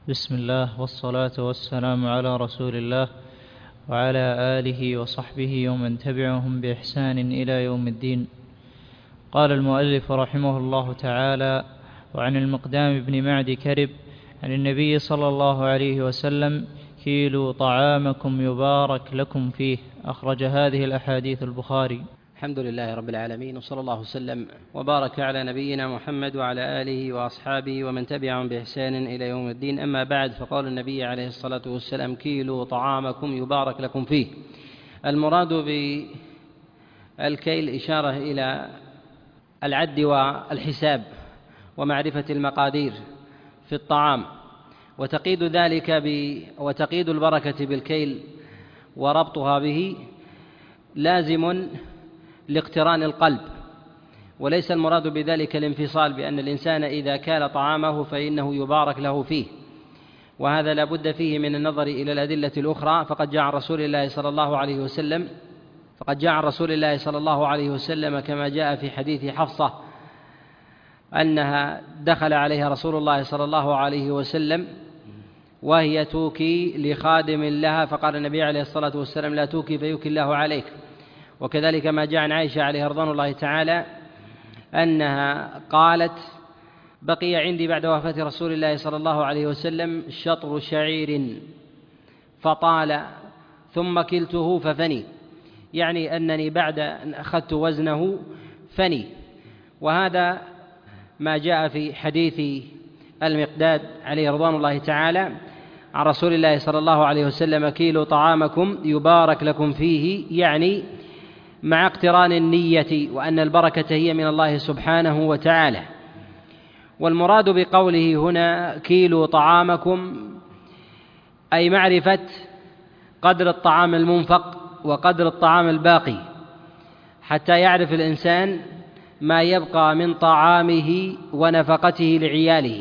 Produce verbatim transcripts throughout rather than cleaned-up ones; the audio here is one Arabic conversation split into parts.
بسم الله والصلاة والسلام على رسول الله وعلى آله وصحبه ومن تبعهم بإحسان إلى يوم الدين. قال المؤلف رحمه الله تعالى: وعن المقدام بن معد كرب عن النبي صلى الله عليه وسلم: كيلوا طعامكم يبارك لكم فيه. أخرج هذه الأحاديث البخاري. الحمد لله رب العالمين، وصلى الله وسلم وبارك على نبينا محمد وعلى آله وأصحابه ومن تبعهم بإحسان إلى يوم الدين. أما بعد، فقال النبي عليه الصلاة والسلام: كيلوا طعامكم يبارك لكم فيه. المراد بالكيل إشارة إلى العد والحساب ومعرفة المقادير في الطعام، وتقييد ذلك ب... وتقييد البركة بالكيل وربطها به لازم لاقتران القلب، وليس المراد بذلك الانفصال، بأن الإنسان إذا كال طعامه فإنه يبارك له فيه، وهذا لا بد فيه من النظر إلى الأدلة الأخرى. فقد جاء عن رسول الله صلى الله عليه وسلم فقد جاء عن رسول الله صلى الله عليه وسلم كما جاء في حديث حفصة أنها دخل عليها رسول الله صلى الله عليه وسلم وهي توكي لخادم لها، فقال النبي عليه الصلاة والسلام: لا توكي فيوكي الله عليك. وكذلك ما جاء عن عائشة عليها رضوان الله تعالى أنها قالت: بقي عندي بعد وفاة رسول الله صلى الله عليه وسلم شطر شعير فطال ثم كلته ففني، يعني أنني بعد أن أخذت وزنه فني. وهذا ما جاء في حديث المقداد عليه رضوان الله تعالى عن رسول الله صلى الله عليه وسلم: كيلوا طعامكم يبارك لكم فيه، يعني مع اقتران النية، وأن البركة هي من الله سبحانه وتعالى. والمراد بقوله هنا كيلوا طعامكم أي معرفة قدر الطعام المنفق وقدر الطعام الباقي، حتى يعرف الإنسان ما يبقى من طعامه ونفقته لعياله.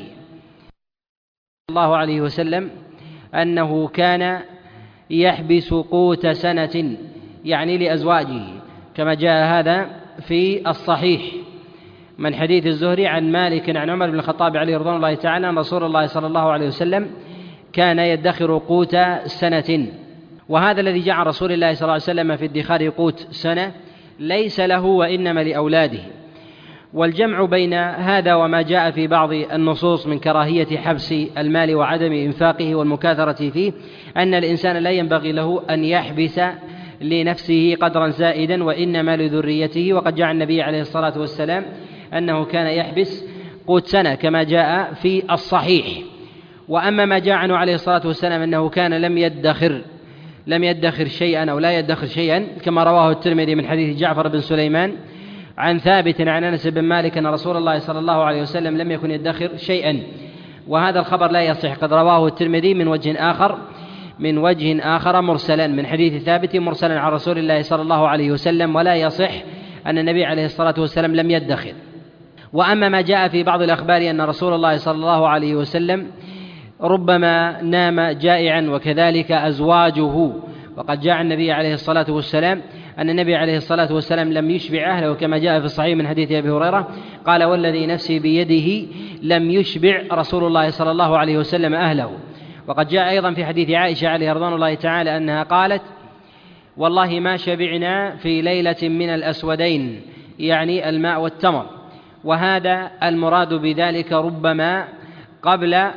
صلى الله عليه وسلم أنه كان يحبس قوت سنة، يعني لأزواجه، كما جاء هذا في الصحيح من حديث الزهري عن مالك عن عمر بن الخطاب عليه رضوان الله تعالى أن رسول الله صلى الله عليه وسلم كان يدخر قوت سنة. وهذا الذي جاء عن رسول الله صلى الله عليه وسلم في ادخار قوت سنة ليس له وإنما لأولاده. والجمع بين هذا وما جاء في بعض النصوص من كراهية حبس المال وعدم إنفاقه والمكاثرة فيه، أن الإنسان لا ينبغي له أن يحبس لنفسه قدرا زائدا، وإنما لذريته. وقد جاء النبي عليه الصلاة والسلام أنه كان يحبس قوت سنة كما جاء في الصحيح. وأما ما جاء عنه عليه الصلاة والسلام أنه كان لم يدخر لم يدخر شيئا أو لا يدخر شيئا، كما رواه الترمذي من حديث جعفر بن سليمان عن ثابت عن أنس بن مالك أن رسول الله صلى الله عليه وسلم لم يكن يدخر شيئا، وهذا الخبر لا يصح. قد رواه الترمذي من وجه آخر من وجه آخر مرسلا من حديث ثابت مرسلا عن رسول الله صلى الله عليه وسلم، ولا يصح أن النبي عليه الصلاة والسلام لم يدخر. وأما ما جاء في بعض الأخبار أن رسول الله صلى الله عليه وسلم ربما نام جائعا وكذلك أزواجه، وقد جاء النبي عليه الصلاة والسلام أن النبي عليه الصلاة والسلام لم يشبع أهله، كما جاء في الصحيح من حديث أبي هريرة قال: والذي نفسي بيده لم يشبع رسول الله صلى الله عليه وسلم أهله. وقد جاء أيضا في حديث عائشة عليه رضوان الله تعالى أنها قالت: والله ما شبعنا في ليلة من الأسودين، يعني الماء والتمر. وهذا المراد بذلك ربما قبل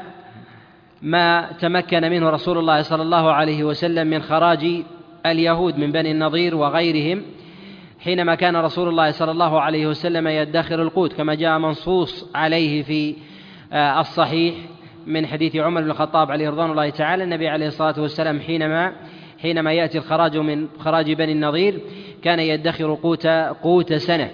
ما تمكن منه رسول الله صلى الله عليه وسلم من خراج اليهود من بني النضير وغيرهم، حينما كان رسول الله صلى الله عليه وسلم يدخر القوت، كما جاء منصوص عليه في الصحيح من حديث عمر بن الخطاب عليه رضوان الله تعالى. النبي عليه الصلاة والسلام حينما حينما يأتي الخراج من خراج بني النضير كان يدخر قوت قوت سنة.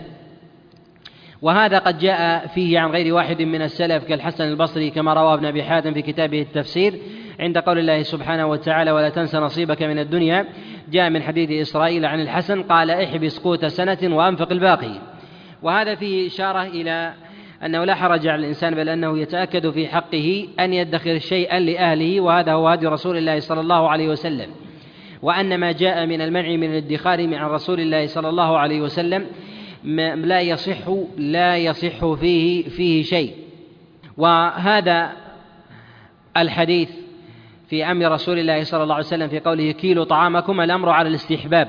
وهذا قد جاء فيه عن غير واحد من السلف كالحسن البصري، كما رواه ابن أبي حاتم في كتابه التفسير عند قول الله سبحانه وتعالى: ولا تنس نصيبك من الدنيا. جاء من حديث إسرائيل عن الحسن قال: احبس قوت سنة وأنفق الباقي. وهذا فيه إشارة إلى أنه لا حرج على الإنسان، بل أنه يتأكد في حقه أن يدخر شيئا لأهله، وهذا هو هدي رسول الله صلى الله عليه وسلم. وأن ما جاء من المنع من الادخار عن رسول الله صلى الله عليه وسلم لا يصح لا يصح فيه فيه شيء. وهذا الحديث في أمر رسول الله صلى الله عليه وسلم في قوله كيلوا طعامكم الأمر على الاستحباب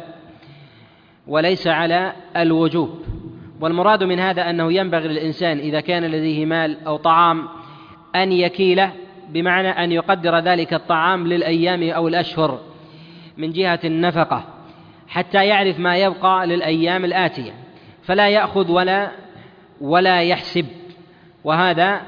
وليس على الوجوب. والمراد من هذا أنه ينبغي للإنسان إذا كان لديه مال أو طعام أن يكيله، بمعنى أن يقدر ذلك الطعام للأيام أو الأشهر من جهة النفقة حتى يعرف ما يبقى للأيام الآتية، فلا يأخذ ولا ولا يحسب. وهذا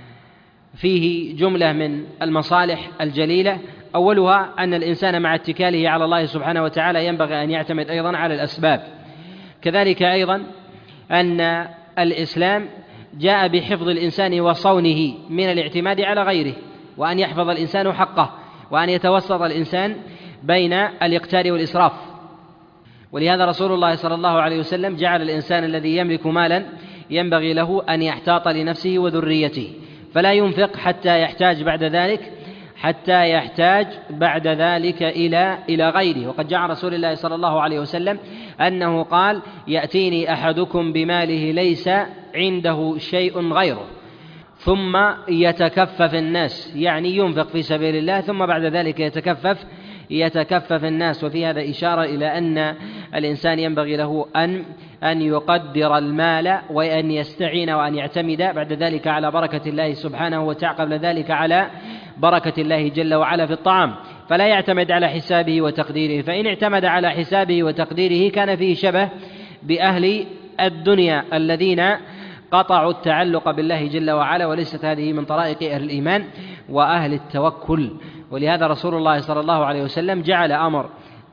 فيه جملة من المصالح الجليلة، أولها أن الإنسان مع اتكاله على الله سبحانه وتعالى ينبغي أن يعتمد أيضا على الأسباب. كذلك أيضا أن الإسلام جاء بحفظ الإنسان وصونه من الاعتماد على غيره، وأن يحفظ الإنسان حقه، وأن يتوسط الإنسان بين الاقتار والإسراف. ولهذا رسول الله صلى الله عليه وسلم جعل الإنسان الذي يملك مالا ينبغي له أن يحتاط لنفسه وذريته، فلا ينفق حتى يحتاج بعد ذلك حتى يحتاج بعد ذلك إلى إلى غيره. وقد جاء رسول الله صلى الله عليه وسلم أنه قال يأتيني أحدكم بماله ليس عنده شيء غيره ثم يتكفف الناس، يعني ينفق في سبيل الله ثم بعد ذلك يتكفف يتكفف الناس. وفي هذا إشارة إلى أن الإنسان ينبغي له أن أن يقدر المال وأن يستعين وأن يعتمد بعد ذلك على بركة الله سبحانه وتعالى، قبل ذلك على بركة الله جل وعلا في الطعام، فلا يعتمد على حسابه وتقديره، فإن اعتمد على حسابه وتقديره كان فيه شبه بأهل الدنيا الذين قطعوا التعلق بالله جل وعلا، وليست هذه من طرائق أهل الإيمان وأهل التوكل. ولهذا رسول الله صلى الله عليه وسلم جعل أمر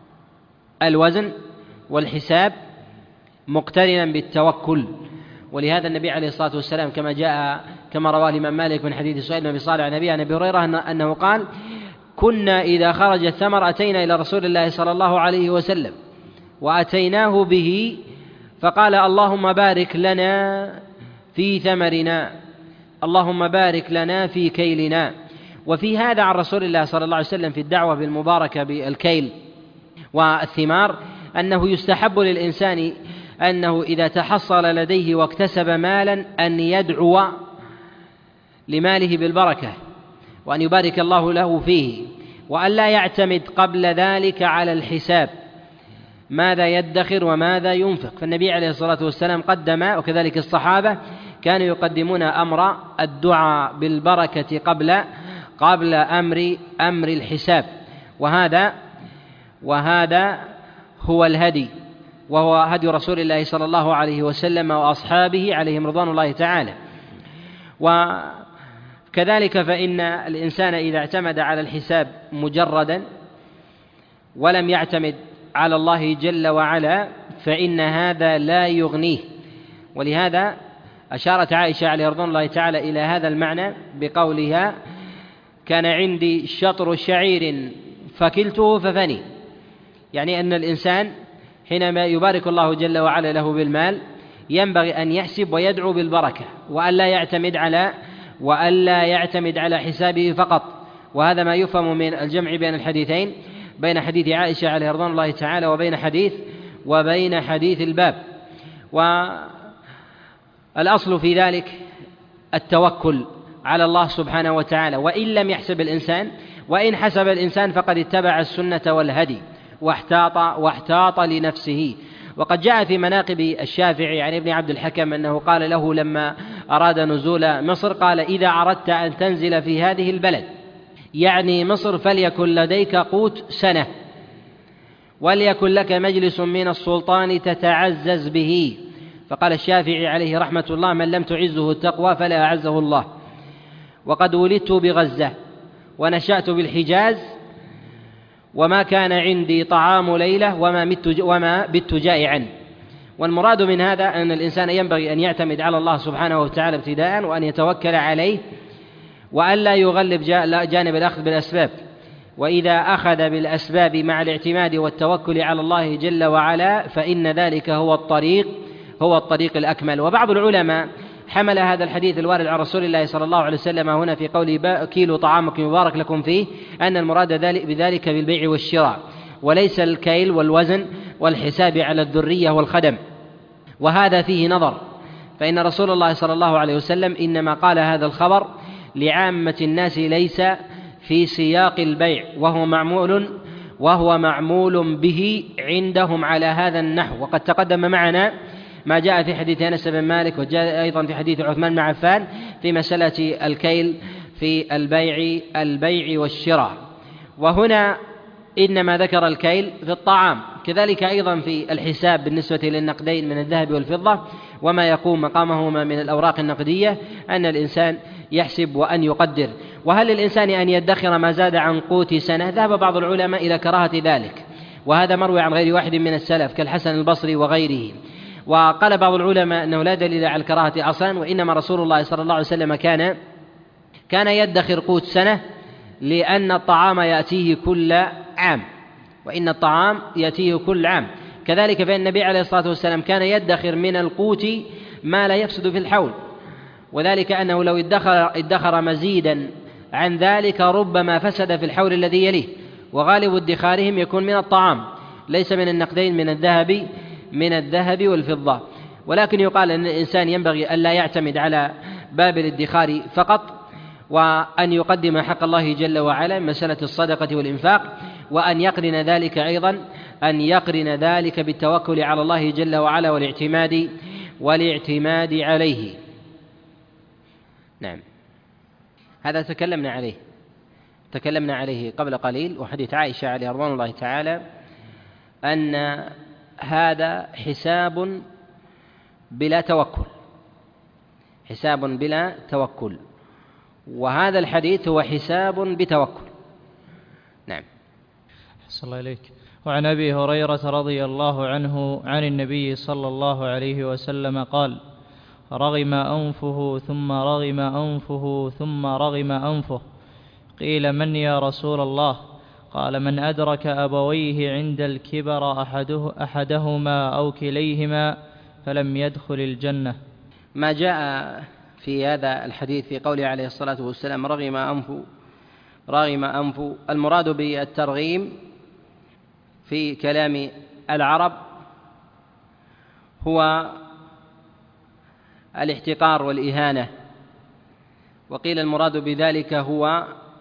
الوزن والحساب مقترنا بالتوكل. ولهذا النبي عليه الصلاة والسلام كما جاء كما رواه الإمام مالك من حديث سعيد بن أبي صالح عن أبي عن أبي هريرة أنه قال كنا إذا خرج الثمر أتينا إلى رسول الله صلى الله عليه وسلم وأتيناه به فقال اللهم بارك لنا في ثمرنا، اللهم بارك لنا في كيلنا. وفي هذا عن رسول الله صلى الله عليه وسلم في الدعوة بالمباركة بالكيل والثمار أنه يستحب للإنسان أنه إذا تحصل لديه واكتسب مالا أن يدعو لماله بالبركة وأن يبارك الله له فيه، وأن لا يعتمد قبل ذلك على الحساب ماذا يدخر وماذا ينفق. فالنبي عليه الصلاة والسلام قدم، وكذلك الصحابة كانوا يقدمون أمر الدعاء بالبركة قبل قبل أمر أمر الحساب، وهذا وهذا هو الهدي، وهو هدي رسول الله صلى الله عليه وسلم وأصحابه عليهم رضوان الله تعالى. وكذلك فإن الإنسان إذا اعتمد على الحساب مجردا ولم يعتمد على الله جل وعلا فإن هذا لا يغنيه. ولهذا أشارت عائشة عليه رضوان الله تعالى إلى هذا المعنى بقولها كان عندي شطر شعير فكلته ففني، يعني أن الإنسان حينما يبارك الله جل وعلا له بالمال ينبغي أن يحسب ويدعو بالبركة، وأن لا يعتمد على وأن لا يعتمد على حسابه فقط. وهذا ما يفهم من الجمع بين الحديثين، بين حديث عائشة عليه رضوان الله تعالى وبين حديث وبين حديث الباب. والأصل في ذلك التوكل على الله سبحانه وتعالى، وإن لم يحسب الإنسان، وإن حسب الإنسان فقد اتبع السنة والهدي واحتاط واحتاط لنفسه. وقد جاء في مناقب الشافعي عن ابن عبد الحكم أنه قال له لما أراد نزول مصر قال إذا أردت أن تنزل في هذه البلد يعني مصر فليكن لديك قوت سنة، وليكن لك مجلس من السلطان تتعزز به. فقال الشافعي عليه رحمة الله من لم تعزه التقوى فلا أعزه الله. وقد ولدت بغزة ونشأت بالحجاز وما كان عندي طعام ليلة وما مت وما بت جائعا. والمراد من هذا أن الإنسان ينبغي أن يعتمد على الله سبحانه وتعالى ابتداء، وأن يتوكل عليه، وأن لا يغلب جانب الأخذ بالأسباب. وإذا أخذ بالأسباب مع الاعتماد والتوكل على الله جل وعلا فإن ذلك هو الطريق هو الطريق الأكمل. وبعض العلماء حمل هذا الحديث الوارد عن رسول الله صلى الله عليه وسلم هنا في قوله كيلوا طعامكم يبارك لكم فيه أن المراد بذلك بالبيع والشراء، وليس الكيل والوزن والحساب على الذرية والخدم. وهذا فيه نظر، فإن رسول الله صلى الله عليه وسلم إنما قال هذا الخبر لعامة الناس ليس في سياق البيع، وهو معمول وهو معمول به عندهم على هذا النحو. وقد تقدم معنا ما جاء في حديث أنس بن مالك، وجاء أيضا في حديث عثمان بن عفان في مسألة الكيل في البيع البيع والشراء. وهنا إنما ذكر الكيل في الطعام، كذلك أيضا في الحساب بالنسبة للنقدين من الذهب والفضة وما يقوم مقامهما من الأوراق النقدية، أن الإنسان يحسب وأن يقدر. وهل للإنسان أن يدخر ما زاد عن قوت سنة؟ ذهب بعض العلماء إلى كراهة ذلك، وهذا مروي عن غير واحد من السلف كالحسن البصري وغيره. وقال بعض العلماء أنه لا دليل على الكراهة أصلا، وإنما رسول الله صلى الله عليه وسلم كان كان يدخر قوت سنة، لأن الطعام يأتيه كل عام، وإن الطعام يأتيه كل عام. كذلك فإن النبي عليه الصلاة والسلام كان يدخر من القوت ما لا يفسد في الحول، وذلك أنه لو ادخر, ادخر مزيدا عن ذلك ربما فسد في الحول الذي يليه. وغالب ادخارهم يكون من الطعام ليس من النقدين من الذهب من الذهب والفضة. ولكن يقال أن الإنسان ينبغي أن لا يعتمد على باب الادخار فقط، وأن يقدم حق الله جل وعلا مسألة الصدقة والإنفاق، وأن يقرن ذلك أيضا أن يقرن ذلك بالتوكل على الله جل وعلا والاعتماد والاعتماد عليه. نعم، هذا تكلمنا عليه تكلمنا عليه قبل قليل، وحديث عائشة عليه رضوان الله تعالى أن هذا حساب بلا توكل حساب بلا توكل وهذا الحديث هو حساب بتوكل. نعم. أحسن الله إليك. وعن أبي هريرة رضي الله عنه عن النبي صلى الله عليه وسلم قال: رغم أنفه ثم رغم أنفه ثم رغم أنفه. قيل: من يا رسول الله؟ قال: من أدرك أبويه عند الكبر أحده أحدهما أو كليهما فلم يدخل الجنة. ما جاء في هذا الحديث في قوله عليه الصلاة والسلام رغم أنفه رغم أنفه، المراد بالترغيم في كلام العرب هو الاحتقار والإهانة، وقيل المراد بذلك هو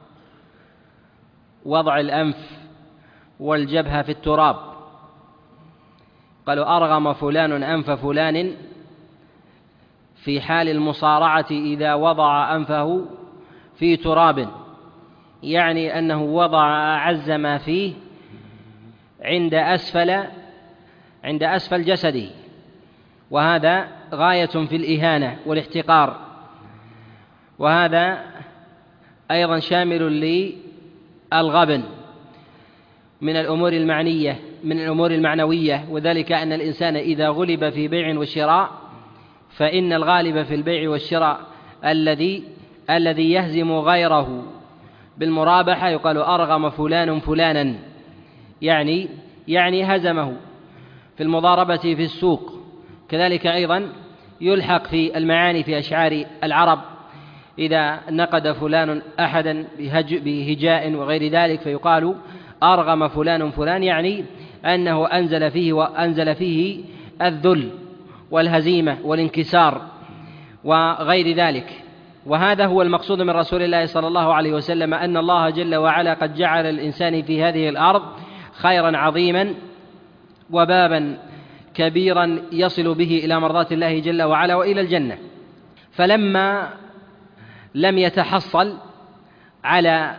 وضع الأنف والجبهة في التراب. قالوا: أرغم فلان أنف فلان في حال المصارعة إذا وضع أنفه في تراب، يعني أنه وضع أعز ما فيه عند أسفل عند أسفل جسده، وهذا غاية في الإهانة والاحتقار. وهذا أيضا شامل للغبن من الأمور المعنية من الأمور المعنوية، وذلك أن الإنسان إذا غلب في بيع وشراء فإن الغالب في البيع والشراء الذي الذي يهزم غيره بالمرابحة يقال: أرغم فلان فلانا، يعني يعني هزمه في المضاربة في السوق. كذلك أيضا يلحق في المعاني في أشعار العرب إذا نقد فلان أحدا بهجاء وغير ذلك فيقال: أرغم فلان فلان، يعني أنه أنزل فيه وأنزل فيه الذل والهزيمة والانكسار وغير ذلك. وهذا هو المقصود من رسول الله صلى الله عليه وسلم، أن الله جل وعلا قد جعل الإنسان في هذه الأرض خيرا عظيما وبابا كبيرا يصل به إلى مرضاة الله جل وعلا وإلى الجنة. فلما لم يتحصل على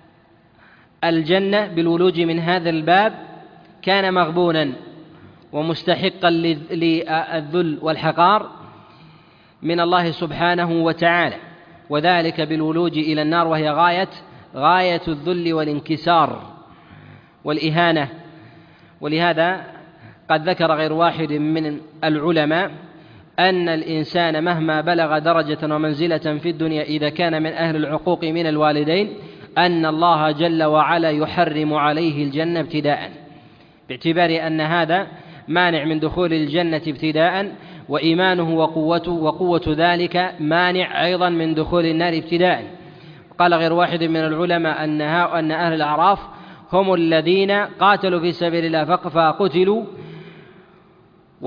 الجنة بالولوج من هذا الباب كان مغبونا ومستحقا للذل والحقار من الله سبحانه وتعالى، وذلك بالولوج إلى النار، وهي غاية غاية الذل والانكسار والإهانة. ولهذا قد ذكر غير واحد من العلماء أن الإنسان مهما بلغ درجة ومنزلة في الدنيا إذا كان من أهل العقوق من الوالدين أن الله جل وعلا يحرم عليه الجنة ابتداء، باعتبار أن هذا مانع من دخول الجنة ابتداء، وإيمانه وقوته وقوة ذلك مانع أيضا من دخول النار ابتداء. قال غير واحد من العلماء أنها أن أهل الأعراف هم الذين قاتلوا في سبيل الله فقتلوا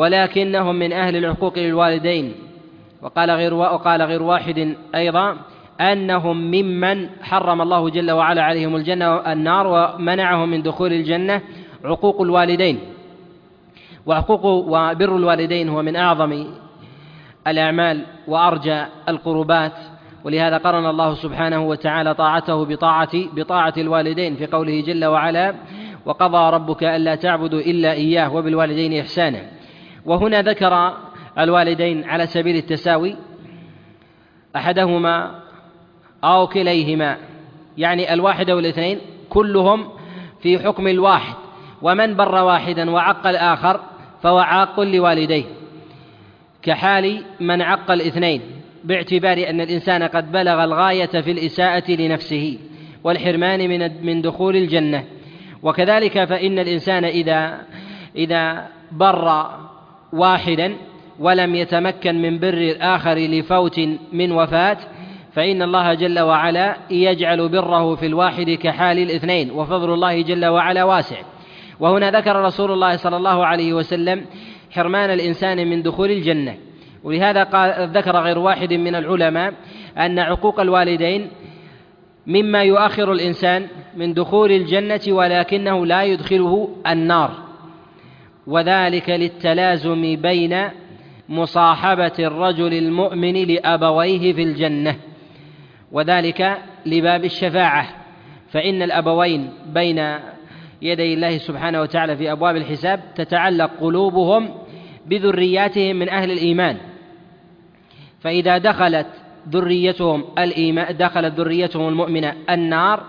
ولكنهم من أهل العقوق للوالدين. وقال غير وقال غير واحد أيضا أنهم ممن حرم الله جل وعلا عليهم الجنة والنار ومنعهم من دخول الجنة عقوق الوالدين. وعقوق وبر الوالدين هو من أعظم الأعمال وأرجى القربات، ولهذا قرن الله سبحانه وتعالى طاعته بطاعة بطاعة الوالدين في قوله جل وعلا: وقضى ربك ألا تعبدوا إلا إياه وبالوالدين إحسانا. وهنا ذكر الوالدين على سبيل التساوي، أحدهما أو كليهما، يعني الواحد والاثنين كلهم في حكم الواحد، ومن بر واحدا وعق الآخر فهو عاق لوالديه، كحال من عق الاثنين، باعتبار أن الإنسان قد بلغ الغاية في الإساءة لنفسه والحرمان من من دخول الجنة. وكذلك فإن الإنسان إذا إذا بر واحدا ولم يتمكن من بر الآخر لفوت من وفاة، فإن الله جل وعلا يجعل بره في الواحد كحال الاثنين، وفضل الله جل وعلا واسع. وهنا ذكر رسول الله صلى الله عليه وسلم حرمان الإنسان من دخول الجنة، ولهذا قال ذكر غير واحد من العلماء أن عقوق الوالدين مما يؤخر الإنسان من دخول الجنة ولكنه لا يدخله النار، وذلك للتلازم بين مصاحبة الرجل المؤمن لأبويه في الجنة، وذلك لباب الشفاعة، فإن الأبوين بين يدي الله سبحانه وتعالى في أبواب الحساب تتعلق قلوبهم بذرياتهم من أهل الإيمان، فإذا دخلت ذريتهم الإيمان دخلت ذريتهم المؤمنة النار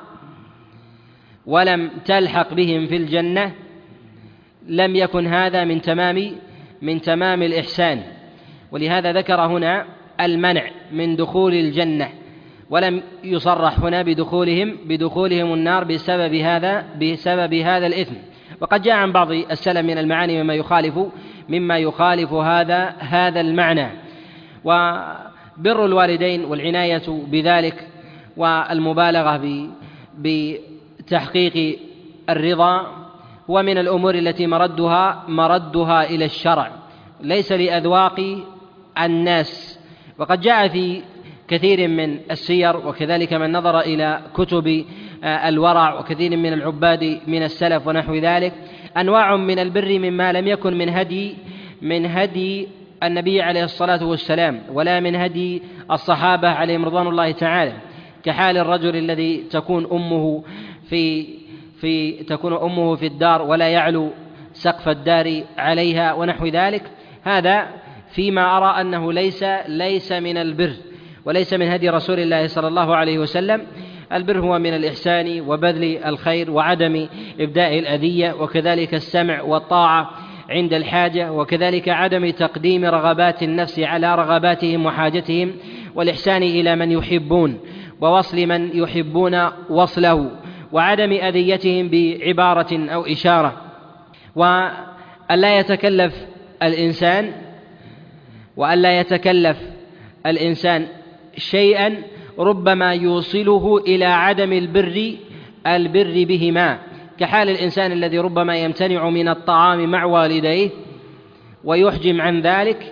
ولم تلحق بهم في الجنة لم يكن هذا من تمام من تمام الإحسان. ولهذا ذكر هنا المنع من دخول الجنة، ولم يصرح هنا بدخولهم بدخولهم النار بسبب هذا بسبب هذا الإثم. وقد جاء عن بعض السلف من المعاني مما يخالف مما يخالف هذا هذا المعنى. وبر الوالدين والعناية بذلك والمبالغة بتحقيق الرضا هو من الأمور التي مردها مردها إلى الشرع، ليس لأذواق الناس. وقد جاء في كثير من السير وكذلك من نظر إلى كتب الورع وكثير من العباد من السلف ونحو ذلك أنواع من البر مما لم يكن من هدي من هدي النبي عليه الصلاة والسلام ولا من هدي الصحابة عليهم رضوان الله تعالى، كحال الرجل الذي تكون أمه في في تكون أمه في الدار ولا يعلو سقف الدار عليها ونحو ذلك. هذا فيما أرى أنه ليس ليس من البر وليس من هدي رسول الله صلى الله عليه وسلم. البر هو من الإحسان وبذل الخير وعدم إبداء الأذية، وكذلك السمع والطاعة عند الحاجة، وكذلك عدم تقديم رغبات النفس على رغباتهم وحاجتهم، والإحسان إلى من يحبون ووصل من يحبون وصله، وعدم أذيتهم بعبارة أو إشارة، وألا يتكلف الإنسان وألا يتكلف الإنسان شيئا ربما يوصله إلى عدم البر البر بهما، كحال الإنسان الذي ربما يمتنع من الطعام مع والديه ويحجم عن ذلك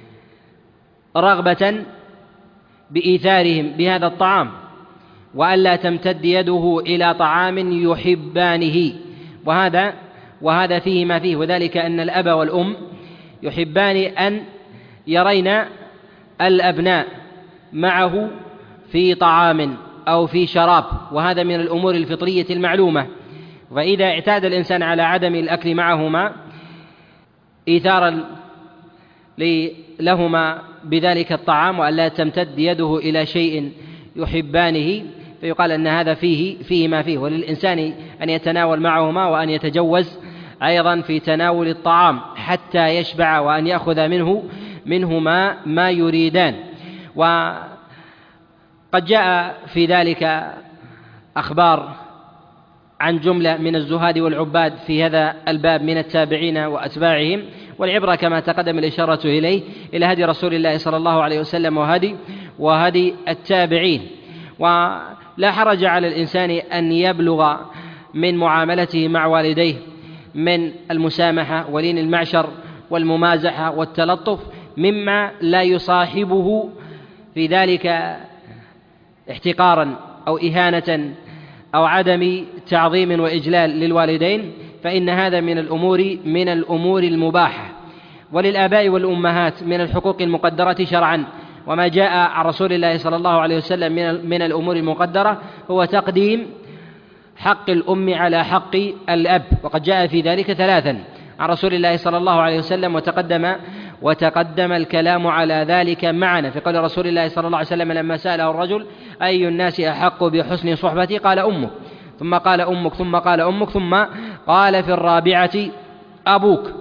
رغبة بإيثارهم بهذا الطعام، وألا تمتد يده إلى طعام يحبانه، وهذا وهذا فيه ما فيه، وذلك أن الأب والأم يحبان أن يرين الأبناء معه في طعام أو في شراب، وهذا من الأمور الفطرية المعلومة. فإذا اعتاد الإنسان على عدم الأكل معهما إيثارا لهما بذلك الطعام وألا تمتد يده إلى شيء يحبانه، فيقال أن هذا فيه فيه ما فيه، وللإنسان أن يتناول معهما وأن يتجوز أيضا في تناول الطعام حتى يشبع وأن يأخذ منه منه ما, ما يريدان. وقد جاء في ذلك أخبار عن جملة من الزهاد والعباد في هذا الباب من التابعين وأتباعهم، والعبرة كما تقدم الإشارة إليه إلى هدي رسول الله صلى الله عليه وسلم وهدي وهدي التابعين. ولا حرج على الإنسان أن يبلغ من معاملته مع والديه من المسامحة ولين المعشر والممازحة والتلطف مما لا يصاحبه في ذلك احتقارا أو إهانة أو عدم تعظيم وإجلال للوالدين، فإن هذا من الأمور من الأمور المباحة. وللآباء والأمهات من الحقوق المقدرة شرعا، وما جاء عن رسول الله صلى الله عليه وسلم من الأمور المقدرة هو تقديم حق الأم على حق الأب، وقد جاء في ذلك ثلاثا عن رسول الله صلى الله عليه وسلم، وتقدم وتقدم الكلام على ذلك معنا في قول رسول الله صلى الله عليه وسلم لما سأله الرجل: أي الناس أحق بحسن صحبتي؟ قال أمك، ثم قال أمك، ثم قال أمك، ثم قال في الرابعة أبوك،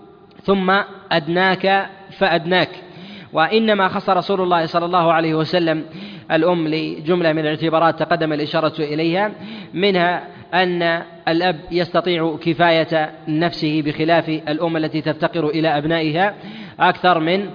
ثم أدناك فأدناك. وإنما خص رسول الله صلى الله عليه وسلم الأم لجملة من الاعتبارات تقدم الإشارة إليها، منها أن الأب يستطيع كفاية نفسه بخلاف الأم التي تفتقر إلى أبنائها أكثر من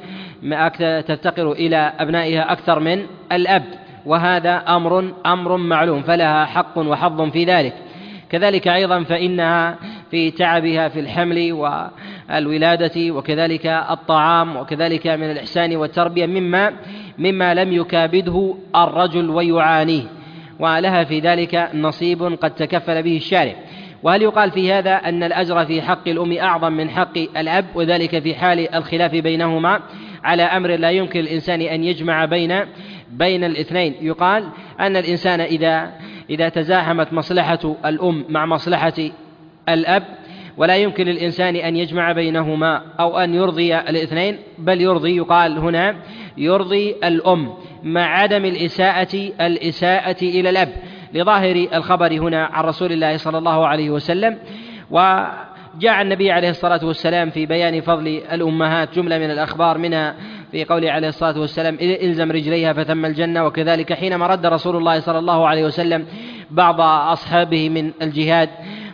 تفتقر إلى أبنائها أكثر من الأب، وهذا أمر أمر معلوم، فلها حق وحظ في ذلك. كذلك أيضا فإنها في تعبها في الحمل والولادة، وكذلك الطعام، وكذلك من الإحسان والتربية مما مما لم يكابده الرجل ويعانيه، ولها في ذلك نصيب قد تكفل به الشارع. وهل يقال في هذا أن الأجر في حق الأم أعظم من حق الأب، وذلك في حال الخلاف بينهما على أمر لا يمكن الإنسان أن يجمع بين بين الاثنين؟ يقال أن الإنسان إذا إذا تزاحمت مصلحة الأم مع مصلحة الأب ولا يمكن للإنسان أن يجمع بينهما أو أن يرضي الاثنين، بل يرضي، يقال هنا يرضي الأم مع عدم الإساءة الإساءة إلى الأب، لظاهر الخبر هنا عن رسول الله صلى الله عليه وسلم. وجاء النبي عليه الصلاة والسلام في بيان فضل الأمهات جملة من الأخبار، منها في قوله عليه الصلاة والسلام: إلزم رجليها فثم الجنة. وكذلك حينما رد رسول الله صلى الله عليه وسلم بعض أصحابه من الجهاد،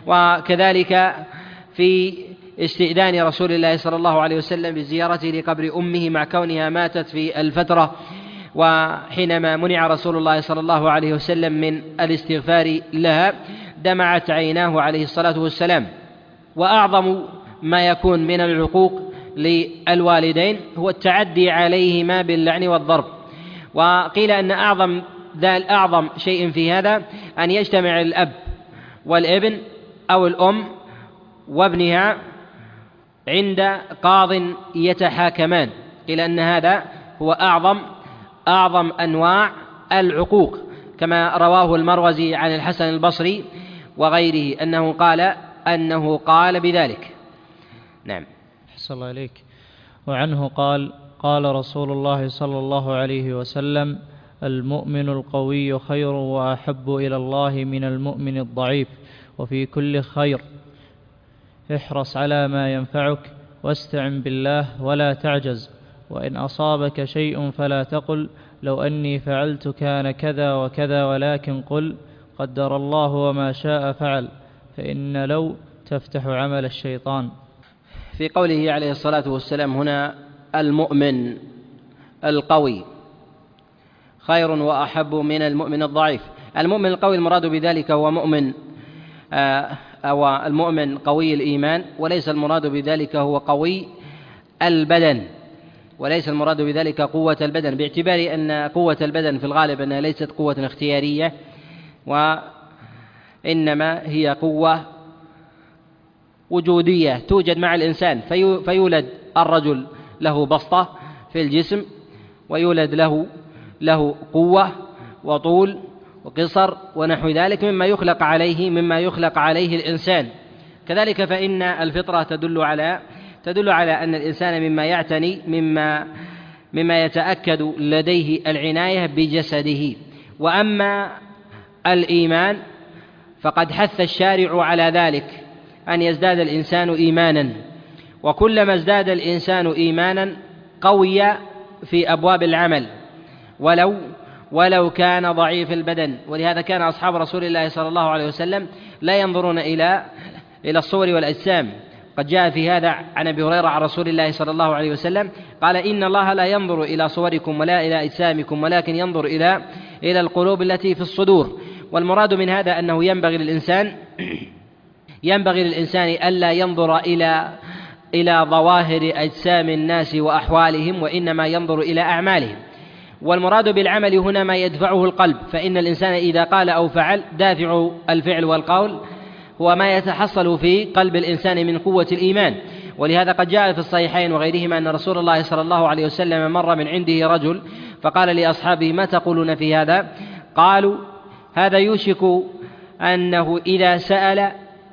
وكذلك في استئذان رسول الله صلى الله عليه وسلم بزيارته لقبر أمه مع كونها ماتت في الفترة، وحينما منع رسول الله صلى الله عليه وسلم من الاستغفار لها دمعت عيناه عليه الصلاة والسلام. وأعظم ما يكون من العقوق للوالدين هو التعدي عليهما باللعن والضرب. وقيل أن أعظم ذا أعظم شيء في هذا أن يجتمع الأب والابن أو الأم وابنها عند قاض يتحاكمان، قيل أن هذا هو أعظم أعظم أنواع العقوق، كما رواه المروزي عن الحسن البصري وغيره أنه قال أنه قال بذلك. نعم. أحسن الله إليك. وعنه قال: قال رسول الله صلى الله عليه وسلم: المؤمن القوي خير وأحب إلى الله من المؤمن الضعيف، وفي كل خير احرص على ما ينفعك واستعن بالله ولا تعجز، وإن أصابك شيء فلا تقل لو أني فعلت كان كذا وكذا، ولكن قل قدر الله وما شاء فعل، فإن لو تفتح عمل الشيطان. في قوله عليه الصلاة والسلام هنا المؤمن القوي خير وأحب من المؤمن الضعيف. المؤمن القوي المراد بذلك هو مؤمن أو المؤمن قوي الإيمان، وليس المراد بذلك هو قوي البدن، وليس المراد بذلك قوة البدن، باعتبار أن قوة البدن في الغالب أنها ليست قوة اختيارية، وإنما هي قوة وجودية توجد مع الإنسان، فيولد الرجل له بسطة في الجسم، ويولد له له قوة وطول وقصر ونحو ذلك مما يخلق عليه مما يخلق عليه الإنسان. كذلك فإن الفطرة تدل على تدل على أن الإنسان مما يعتني مما مما يتأكد لديه العناية بجسده. وأما الإيمان فقد حث الشارع على ذلك، أن يزداد الإنسان إيمانا، وكلما ازداد الإنسان إيمانا قوي في أبواب العمل ولو ولو كان ضعيف البدن. ولهذا كان أصحاب رسول الله صلى الله عليه وسلم لا ينظرون إلى إلى الصور والأجسام. قد جاء في هذا عن أبي هريرة عن رسول الله صلى الله عليه وسلم قال: إن الله لا ينظر إلى صوركم ولا إلى أجسامكم ولكن ينظر إلى إلى القلوب التي في الصدور. والمراد من هذا أنه ينبغي للإنسان ينبغي للإنسان ألا ينظر إلى إلى ظواهر أجسام الناس وأحوالهم، وإنما ينظر إلى أعمالهم. والمراد بالعمل هنا ما يدفعه القلب، فإن الإنسان إذا قال أو فعل دافع الفعل والقول هو ما يتحصل في قلب الإنسان من قوة الإيمان. ولهذا قد جاء في الصحيحين وغيرهما أن رسول الله صلى الله عليه وسلم مر من عنده رجل فقال لأصحابه: ما تقولون في هذا؟ قالوا: هذا يوشك أنه إذا سأل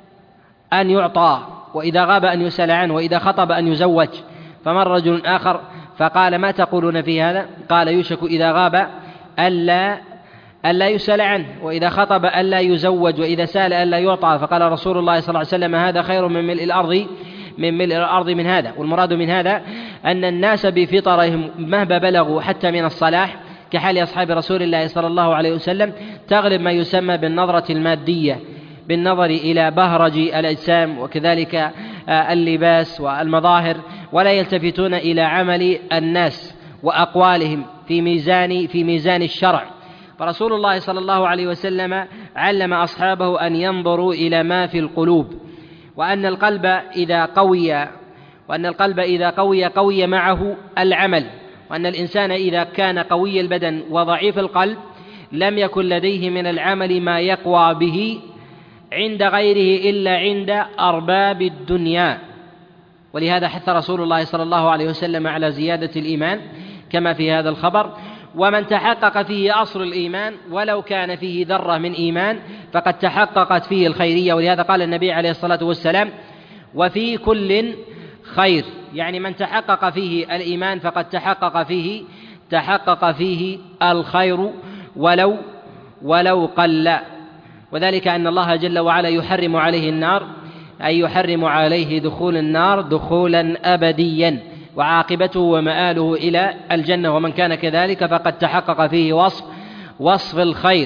أن يعطى، وإذا غاب أن يسأل عنه، وإذا خطب أن يزوج. فمر رجل آخر فقال: ما تقولون في هذا؟ قال: يوشك إذا غاب ألا ألا يسأل عنه، وإذا خطب ألا يزوج، وإذا سأل ألا يعطى. فقال رسول الله صلى الله عليه وسلم: هذا خير من ملء الأرض من ملء الأرض من هذا. والمراد من هذا أن الناس بفطرهم مهما بلغوا حتى من الصلاح كحال أصحاب رسول الله صلى الله عليه وسلم تغلب ما يسمى بالنظرة المادية، بالنظر إلى بهرج الأجسام وكذلك اللباس والمظاهر، ولا يلتفتون إلى عمل الناس وأقوالهم في ميزان في ميزان الشرع. فرسول الله صلى الله عليه وسلم علم أصحابه أن ينظروا إلى ما في القلوب، وأن القلب إذا قوي وأن القلب إذا قوي قوي معه العمل، وأن الإنسان إذا كان قوي البدن وضعيف القلب لم يكن لديه من العمل ما يقوى به عند غيره إلا عند أرباب الدنيا. ولهذا حث رسول الله صلى الله عليه وسلم على زيادة الإيمان كما في هذا الخبر. ومن تحقق فيه أصل الإيمان ولو كان فيه ذرة من إيمان فقد تحققت فيه الخيرية. ولهذا قال النبي عليه الصلاة والسلام: وفي كل خير، يعني من تحقق فيه الإيمان فقد تحقق فيه تحقق فيه الخير ولو ولو قل. وذلك أن الله جل وعلا يحرم عليه النار، أي يحرم عليه دخول النار دخولا أبديا، وعاقبته ومآله إلى الجنة، ومن كان كذلك فقد تحقق فيه وصف وصف الخير.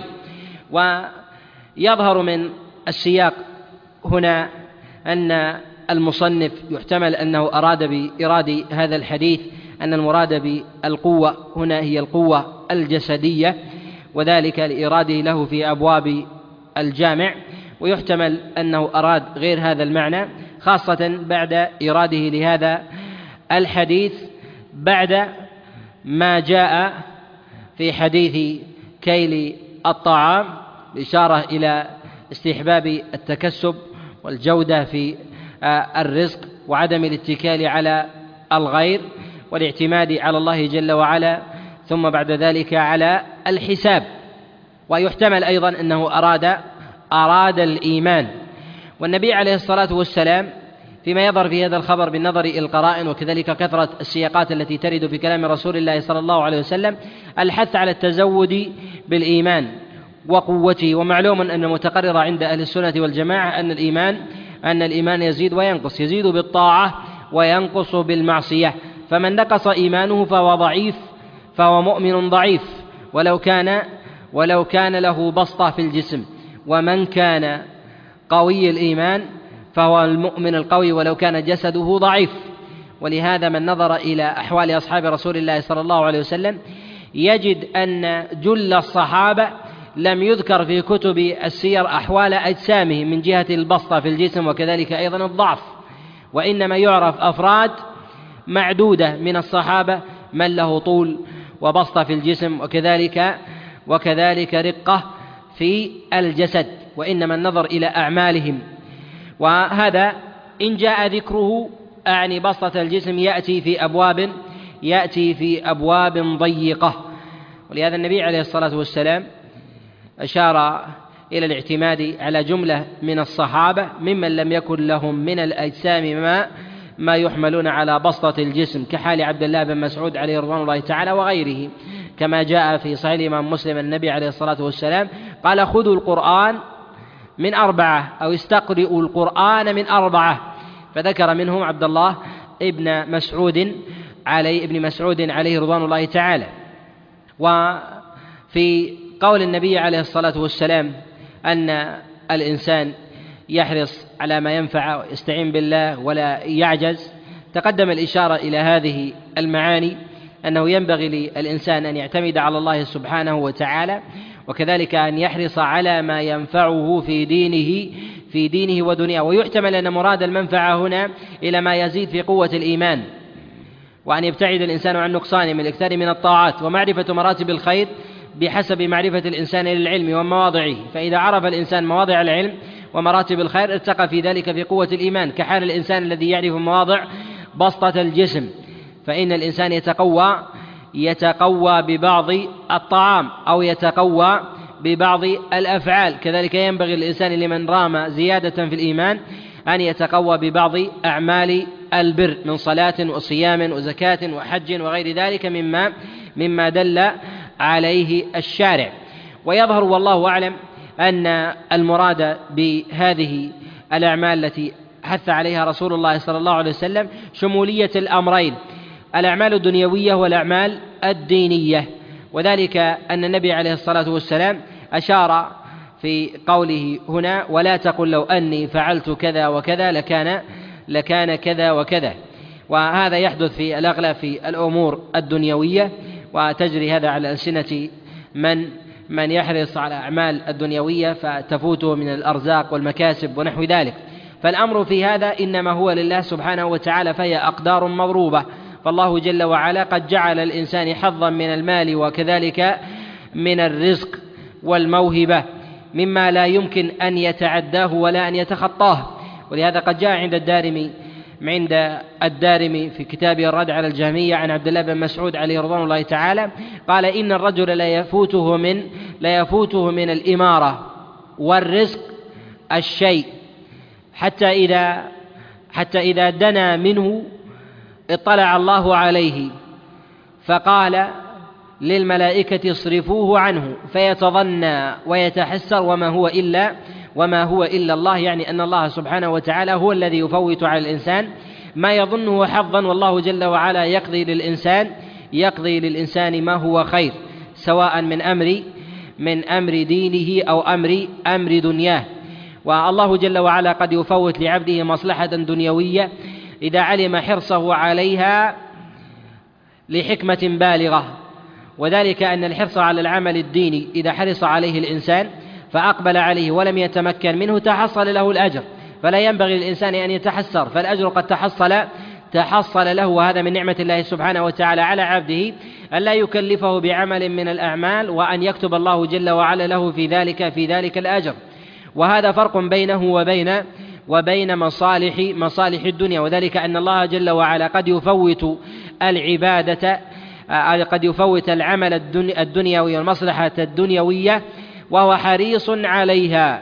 ويظهر من السياق هنا أن المصنف يحتمل أنه أراد بإرادة هذا الحديث أن المراد بالقوة هنا هي القوة الجسدية، وذلك لإراده له في أبواب الجامع، ويحتمل أنه أراد غير هذا المعنى، خاصة بعد إراده لهذا الحديث بعد ما جاء في حديث كيل الطعام إشارة إلى استحباب التكسب والجودة في الرزق وعدم الاتكال على الغير والاعتماد على الله جل وعلا، ثم بعد ذلك على الحساب. ويحتمل أيضا أنه أراد أراد الإيمان. والنبي عليه الصلاة والسلام فيما يظهر في هذا الخبر بالنظر إلى القرائن وكذلك كثرة السياقات التي ترد في كلام رسول الله صلى الله عليه وسلم الحث على التزود بالإيمان وقوته. ومعلوم أن المتقرر عند أهل السنة والجماعة أن الإيمان أن الإيمان يزيد وينقص، يزيد بالطاعة وينقص بالمعصية. فمن نقص إيمانه فهو ضعيف، فهو مؤمن ضعيف ولو كان ولو كان له بسطة في الجسم، ومن كان قوي الإيمان فهو المؤمن القوي ولو كان جسده ضعيف. ولهذا من نظر إلى أحوال أصحاب رسول الله صلى الله عليه وسلم يجد أن جل الصحابة لم يذكر في كتب السير أحوال أجسامهم من جهة البسطة في الجسم وكذلك أيضا الضعف، وإنما يعرف أفراد معدودة من الصحابة من له طول وبسطة في الجسم وكذلك وكذلك رقة في الجسد، وإنما النظر إلى أعمالهم. وهذا إن جاء ذكره أعني بسطة الجسم يأتي في أبواب يأتي في أبواب ضيقة. ولهذا النبي عليه الصلاة والسلام أشار إلى الاعتماد على جملة من الصحابة ممن لم يكن لهم من الأجسام ما ما يحملون على بسطة الجسم، كحال عبد الله بن مسعود عليه رضوان الله تعالى وغيره، كما جاء في صحيح الإمام مسلم النبي عليه الصلاة والسلام قال: خذوا القرآن من أربعة أو استقرئوا القرآن من أربعة، فذكر منهم عبد الله ابن مسعود عليه ابن مسعود عليه رضوان الله تعالى. وفي قول النبي عليه الصلاة والسلام أن الإنسان يحرص على ما ينفع ويستعين بالله ولا يعجز، تقدم الإشارة إلى هذه المعاني، أنه ينبغي للإنسان أن يعتمد على الله سبحانه وتعالى، وكذلك أن يحرص على ما ينفعه في دينه في دينه ودنياه. ويحتمل أن مراد المنفعة هنا إلى ما يزيد في قوة الإيمان، وأن يبتعد الإنسان عن نقصانه من الإكثار من الطاعات، ومعرفة مراتب الخير بحسب معرفة الإنسان للعلم ومواضعه، فإذا عرف الإنسان مواضع العلم ومراتب الخير ارتقى في ذلك في قوة الإيمان، كحال الإنسان الذي يعرف مواضع بسطة الجسم، فإن الإنسان يتقوى يتقوى ببعض الطعام أو يتقوى ببعض الأفعال. كذلك ينبغي للإنسان لمن رام زيادة في الإيمان أن يتقوى ببعض أعمال البر من صلاة وصيام وزكاة وحج وغير ذلك مما مما دل عليه الشارع. ويظهر والله أعلم أن المراد بهذه الأعمال التي حث عليها رسول الله صلى الله عليه وسلم شمولية الأمرين، الأعمال الدنيوية والأعمال الدينية، وذلك أن النبي عليه الصلاة والسلام أشار في قوله هنا: ولا تقل لو أني فعلت كذا وكذا لكان لكان كذا وكذا. وهذا يحدث في الأغلب في الأمور الدنيوية، وتجري هذا على ألسنة من من يحرص على أعمال الدنيوية فتفوته من الأرزاق والمكاسب ونحو ذلك. فالأمر في هذا إنما هو لله سبحانه وتعالى، فهي أقدار مضروبة، فالله جل وعلا قد جعل الإنسان حظا من المال وكذلك من الرزق والموهبة مما لا يمكن أن يتعداه ولا أن يتخطاه. ولهذا قد جاء عند الدارمي عند الدارمي في كتابه الرد على الجهمية عن عبد الله بن مسعود عليه رضوان الله تعالى قال: إن الرجل لا يفوته من لا يفوته من الإمارة والرزق الشيء حتى إذا حتى إذا دنا منه اطلع الله عليه فقال للملائكة اصرفوه عنه، فيتظنى ويتحسر وما هو إلا وما هو إلا الله، يعني أن الله سبحانه وتعالى هو الذي يفوت على الإنسان ما يظنه حظا، والله جل وعلا يقضي للإنسان يقضي للإنسان ما هو خير، سواء من أمر من أمر دينه أو أمر أمر دنياه. والله جل وعلا قد يفوت لعبده مصلحة دنيوية إذا علم حرصه عليها لحكمة بالغة، وذلك أن الحرص على العمل الديني إذا حرص عليه الإنسان فأقبل عليه ولم يتمكن منه تحصل له الأجر، فلا ينبغي للإنسان أن يتحسر، فالأجر قد تحصل تحصل له، وهذا من نعمة الله سبحانه وتعالى على عبده أن لا يكلفه بعمل من الأعمال وأن يكتب الله جل وعلا له في ذلك في ذلك الأجر. وهذا فرق بينه وبين وبين مصالح مصالح الدنيا، وذلك أن الله جل وعلا قد يفوت العبادة قد يفوت العمل الدنيوي والمصلحة الدنيوية وهو حريص عليها،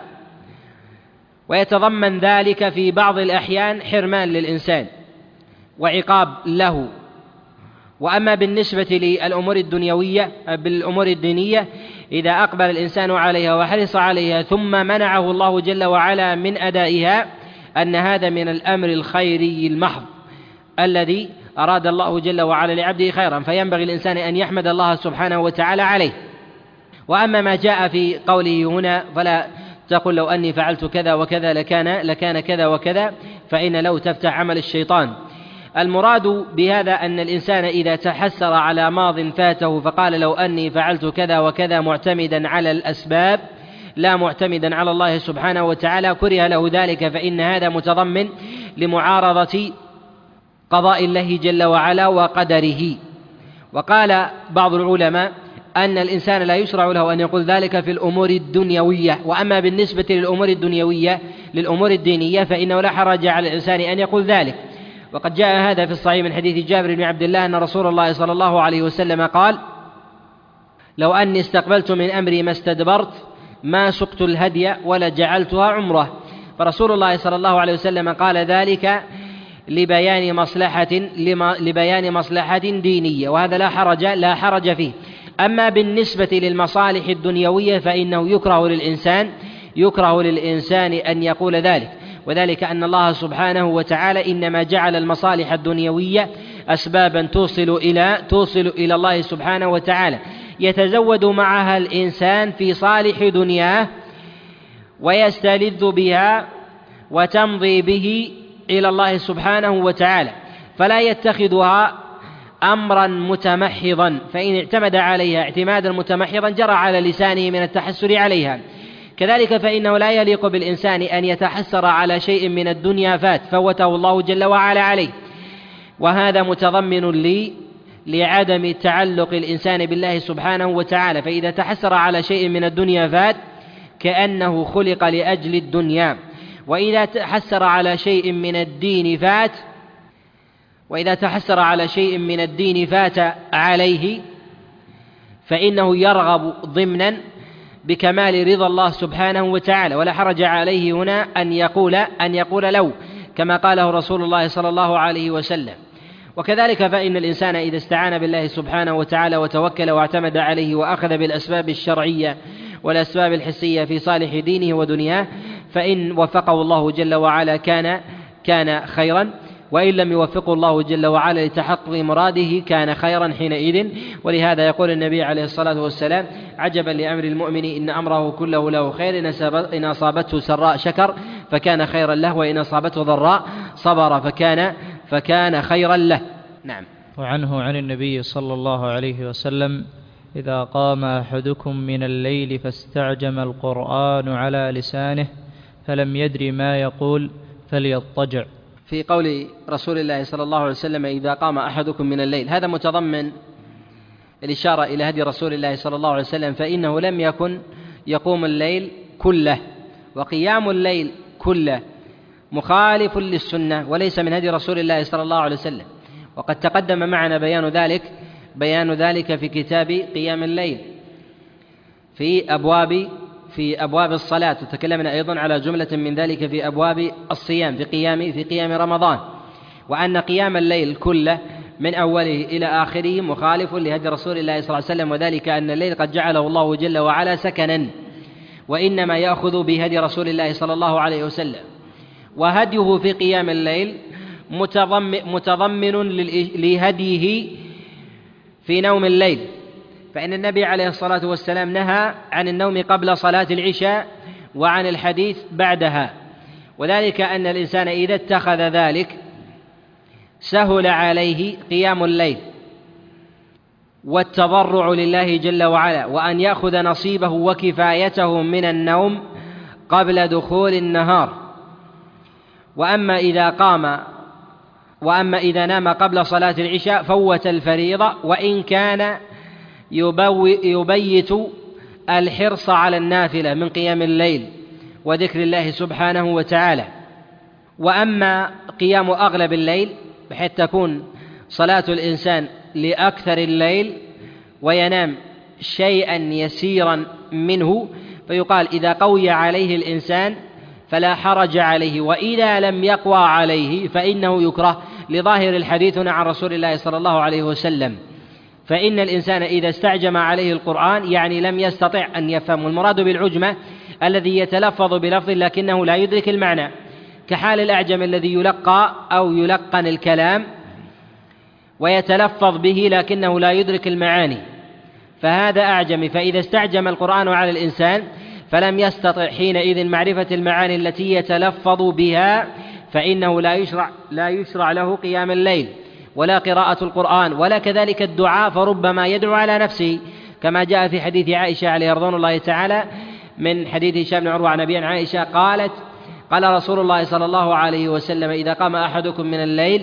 ويتضمن ذلك في بعض الأحيان حرمان للإنسان وعقاب له. وأما بالنسبة للأمور الدنيوية بالأمور الدينية إذا أقبل الإنسان عليها وحرص عليها ثم منعه الله جل وعلا من أدائها أن هذا من الأمر الخيري المحض الذي أراد الله جل وعلا لعبده خيرا، فينبغي الإنسان أن يحمد الله سبحانه وتعالى عليه. وأما ما جاء في قوله هنا: فلا تقل لو أني فعلت كذا وكذا لكان لكان كذا وكذا، فإن لو تفتح عمل الشيطان. المراد بهذا أن الإنسان إذا تحسر على ماض فاته فقال لو أني فعلت كذا وكذا معتمدا على الأسباب لا معتمدا على الله سبحانه وتعالى كره له ذلك، فإن هذا متضمن لمعارضة قضاء الله جل وعلا وقدره. وقال بعض العلماء أن الإنسان لا يشرع له أن يقول ذلك في الأمور الدنيوية، وأما بالنسبة للأمور الدنيوية للأمور الدينية فإنه لا حرج على الإنسان أن يقول ذلك. وقد جاء هذا في الصحيح من حديث جابر بن عبد الله أن رسول الله صلى الله عليه وسلم قال: لو أني استقبلت من أمري ما استدبرت ما سقت الهدي ولا جعلتها عمره. فرسول الله صلى الله عليه وسلم قال ذلك لبيان مصلحة لبيان مصلحة دينية، وهذا لا حرج لا حرج فيه. أما بالنسبة للمصالح الدنيوية فإنه يكره للإنسان يكره للإنسان أن يقول ذلك، وذلك أن الله سبحانه وتعالى إنما جعل المصالح الدنيوية أسبابا توصل إلى توصل إلى الله سبحانه وتعالى، يتزود معها الإنسان في صالح دنياه ويستلذ بها وتمضي به إلى الله سبحانه وتعالى، فلا يتخذها أمرا متمحضا، فإن اعتمد عليها اعتمادا متمحضا جرى على لسانه من التحسر عليها. كذلك فإنه لا يليق بالإنسان أن يتحسر على شيء من الدنيا فات فوته الله جل وعلا عليه، وهذا متضمن لي لعدم تعلق الإنسان بالله سبحانه وتعالى، فإذا تحسر على شيء من الدنيا فات كأنه خلق لأجل الدنيا، وإذا تحسر على شيء من الدين فات وإذا تحسر على شيء من الدين فات عليه فإنه يرغب ضمنا بكمال رضا الله سبحانه وتعالى، ولا حرج عليه هنا أن يقول أن يقول لو، كما قاله رسول الله صلى الله عليه وسلم. وكذلك فإن الإنسان إذا استعان بالله سبحانه وتعالى وتوكل واعتمد عليه وأخذ بالأسباب الشرعية والأسباب الحسية في صالح دينه ودنياه، فإن وفقه الله جل وعلا كان كان خيرا، وإن لم يوفقه الله جل وعلا لتحقق مراده كان خيرا حينئذ. ولهذا يقول النبي عليه الصلاة والسلام: عجبا لأمر المؤمن إن أمره كله له خير، إن أصابته سراء شكر فكان خيرا له، وإن أصابته ضراء صبر فكان فكان خيرا له. نعم. وعنه عن النبي صلى الله عليه وسلم: إذا قام أحدكم من الليل فاستعجم القرآن على لسانه فلم يدر ما يقول فليضطجع. في قول رسول الله صلى الله عليه وسلم: إذا قام أحدكم من الليل، هذا متضمن الإشارة إلى هدي رسول الله صلى الله عليه وسلم، فإنه لم يكن يقوم الليل كله، وقيام الليل كله مخالف للسنة وليس من هدي رسول الله صلى الله عليه وسلم. وقد تقدم معنا بيان ذلك بيان ذلك في كتاب قيام الليل في أبواب في أبواب الصلاة، وتكلمنا أيضا على جملة من ذلك في أبواب الصيام في قيام في قيام رمضان، وأن قيام الليل كله من أوله إلى آخره مخالف لهدي رسول الله صلى الله عليه وسلم، وذلك أن الليل قد جعله الله جل وعلا سكنا، وإنما يأخذ بهدي رسول الله صلى الله عليه وسلم. وهديه في قيام الليل متضمن لهديه في نوم الليل، فإن النبي عليه الصلاة والسلام نهى عن النوم قبل صلاة العشاء وعن الحديث بعدها، وذلك أن الإنسان إذا اتخذ ذلك سهل عليه قيام الليل والتضرع لله جل وعلا، وأن يأخذ نصيبه وكفايته من النوم قبل دخول النهار. وأما إذا قام وأما إذا نام قبل صلاة العشاء فوت الفريضة، وإن كان يبيت الحرص على النافلة من قيام الليل وذكر الله سبحانه وتعالى. وأما قيام أغلب الليل بحيث تكون صلاة الإنسان لأكثر الليل وينام شيئا يسيرا منه، فيقال إذا قوي عليه الإنسان فلا حرج عليه، وإذا لم يقوى عليه فإنه يكره، لظاهر الحديث عن رسول الله صلى الله عليه وسلم. فإن الإنسان إذا استعجم عليه القرآن يعني لم يستطع أن يفهم. المراد بالعجمة الذي يتلفظ بلفظ لكنه لا يدرك المعنى، كحال الأعجم الذي يلقى أو يلقن الكلام ويتلفظ به لكنه لا يدرك المعاني، فهذا أعجم. فإذا استعجم القرآن على الإنسان فلم يستطع حينئذ معرفة المعاني التي يتلفظ بها، فإنه لا يشرع لا يشرع له قيام الليل ولا قراءة القرآن ولا كذلك الدعاء، فربما يدعو على نفسه، كما جاء في حديث عائشة عليه رضوان الله تعالى من حديث هشام بن عروة عن أبي عائشة قالت: قال رسول الله صلى الله عليه وسلم: إذا قام أحدكم من الليل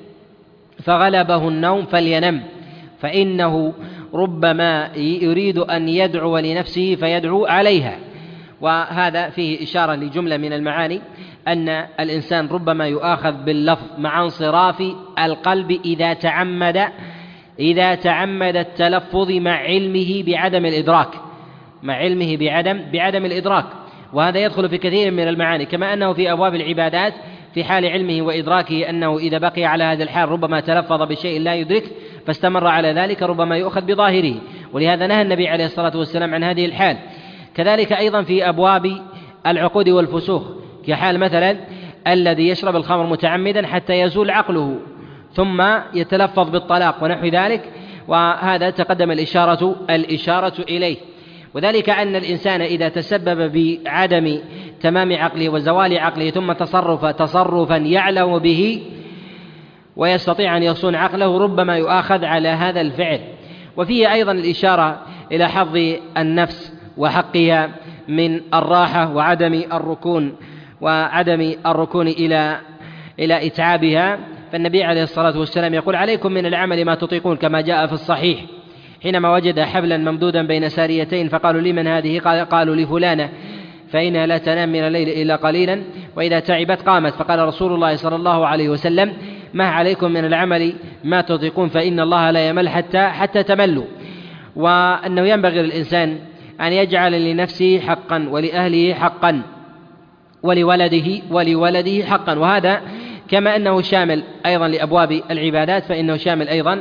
فغلبه النوم فلينم، فإنه ربما يريد أن يدعو لنفسه فيدعو عليها. وهذا فيه إشارة لجملة من المعاني، أن الإنسان ربما يؤاخذ باللفظ مع انصراف القلب إذا تعمد إذا تعمد التلفظ مع علمه بعدم الإدراك مع علمه بعدم بعدم الإدراك وهذا يدخل في كثير من المعاني، كما أنه في أبواب العبادات في حال علمه وإدراكه أنه إذا بقي على هذا الحال ربما تلفظ بشيء لا يدرك فاستمر على ذلك ربما يؤخذ بظاهره، ولهذا نهى النبي عليه الصلاة والسلام عن هذه الحال. كذلك أيضا في أبواب العقود والفسوخ، كحال مثلا الذي يشرب الخمر متعمدا حتى يزول عقله ثم يتلفظ بالطلاق ونحو ذلك، وهذا تقدم الإشارة الإشارة إليه. وذلك أن الإنسان إذا تسبب بعدم تمام عقله وزوال عقله ثم تصرف تصرفا يعلم به ويستطيع أن يصون عقله ربما يؤاخذ على هذا الفعل. وفيه أيضا الإشارة إلى حظ النفس وحقها من الراحة وعدم الركون وعدم الركون إلى إلى إتعابها، فالنبي عليه الصلاة والسلام يقول: عليكم من العمل ما تطيقون، كما جاء في الصحيح حينما وجد حبلا ممدودا بين ساريتين فقالوا: لمن هذه؟ قالوا: لفلانة، فإنها لا تنام من الليل إلا قليلا، وإذا تعبت قامت. فقال رسول الله صلى الله عليه وسلم: ما عليكم من العمل ما تطيقون، فإن الله لا يمل حتى حتى تملوا. وأنه ينبغي للإنسان أن يجعل لنفسه حقا، ولأهله حقا، ولولده ولولده حقا، وهذا كما أنه شامل أيضا لأبواب العبادات فإنه شامل أيضا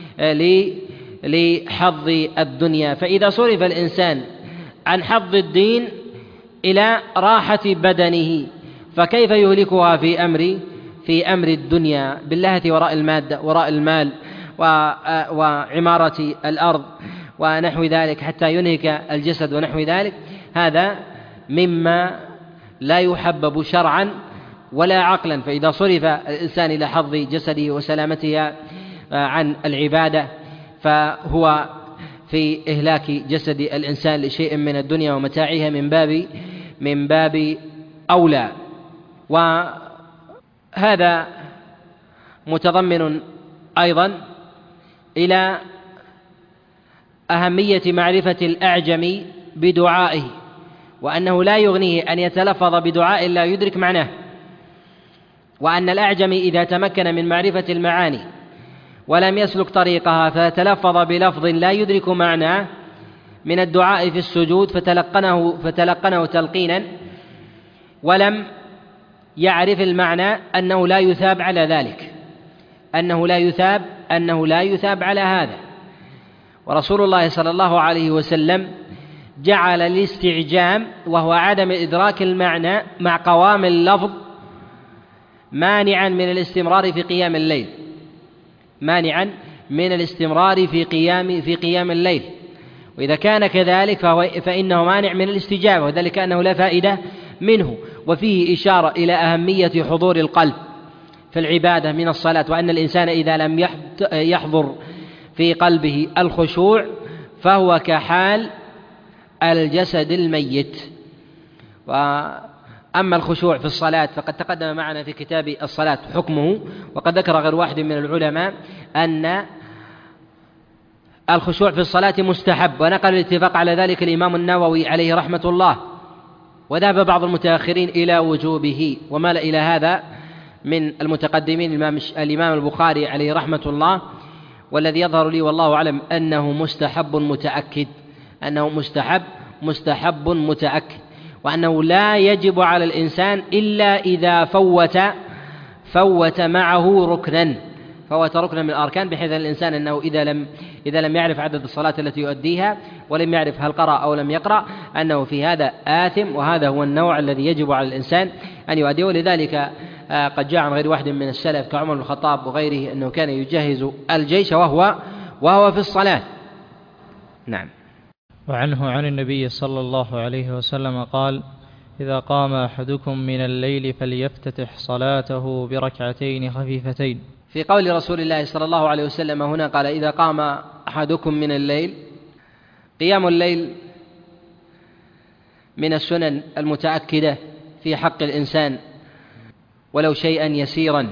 لحظ الدنيا. فإذا صرف الإنسان عن حظ الدين إلى راحة بدنه فكيف يهلكها في أمر في أمر الدنيا باللهة وراء المادة وراء المال وعمارة الأرض ونحو ذلك حتى ينهك الجسد ونحو ذلك. هذا مما لا يحبب شرعا ولا عقلا. فإذا صرف الإنسان إلى حظ جسده وسلامتها عن العبادة فهو في إهلاك جسد الإنسان لشيء من الدنيا ومتاعها من باب من باب أولى. وهذا متضمن أيضا إلى أهمية معرفة الأعجم بدعائه، وأنه لا يغنيه أن يتلفظ بدعاء لا يدرك معناه، وأن الأعجم إذا تمكن من معرفة المعاني ولم يسلك طريقها فتلفظ بلفظ لا يدرك معناه من الدعاء في السجود فتلقنه فتلقنه تلقينا ولم يعرف المعنى أنه لا يثاب على ذلك، أنه لا يثاب أنه لا يثاب على هذا. ورسول الله صلى الله عليه وسلم جعل الاستعجام وهو عدم إدراك المعنى مع قوام اللفظ مانعا من الاستمرار في قيام الليل، مانعا من الاستمرار في قيام في قيام الليل. وإذا كان كذلك فهو فإنه مانع من الاستجابة، وذلك أنه لا فائدة منه. وفيه إشارة إلى أهمية حضور القلب في العبادة من الصلاة، وأن الإنسان إذا لم يحضر في قلبه الخشوع فهو كحال الجسد الميت. وأما الخشوع في الصلاة فقد تقدم معنا في كتاب الصلاة حكمه، وقد ذكر غير واحد من العلماء أن الخشوع في الصلاة مستحب، ونقل الاتفاق على ذلك الإمام النووي عليه رحمة الله، وذهب بعض المتأخرين إلى وجوبه، ومال إلى هذا من المتقدمين الإمام البخاري عليه رحمة الله. والذي يظهر لي والله أعلم أنه مستحب متأكد، أنه مستحب مستحب متأكد، وأنه لا يجب على الإنسان إلا إذا فوت فوت معه ركنا فوت ركنا من الأركان، بحيث أن الإنسان أنه إذا لم إذا لم يعرف عدد الصلاة التي يؤديها ولم يعرف هل قرأ أو لم يقرأ أنه في هذا آثم، وهذا هو النوع الذي يجب على الإنسان أن يؤديه. ولذلك قد جاء عن غير واحد من السلف كعمر بن الخطاب وغيره أنه كان يجهز الجيش وهو وهو في الصلاة. نعم. وعنه عن النبي صلى الله عليه وسلم قال: إذا قام أحدكم من الليل فليفتتح صلاته بركعتين خفيفتين. في قول رسول الله صلى الله عليه وسلم هنا قال: إذا قام أحدكم من الليل. قيام الليل من السنن المتأكدة في حق الإنسان ولو شيئا يسيرا.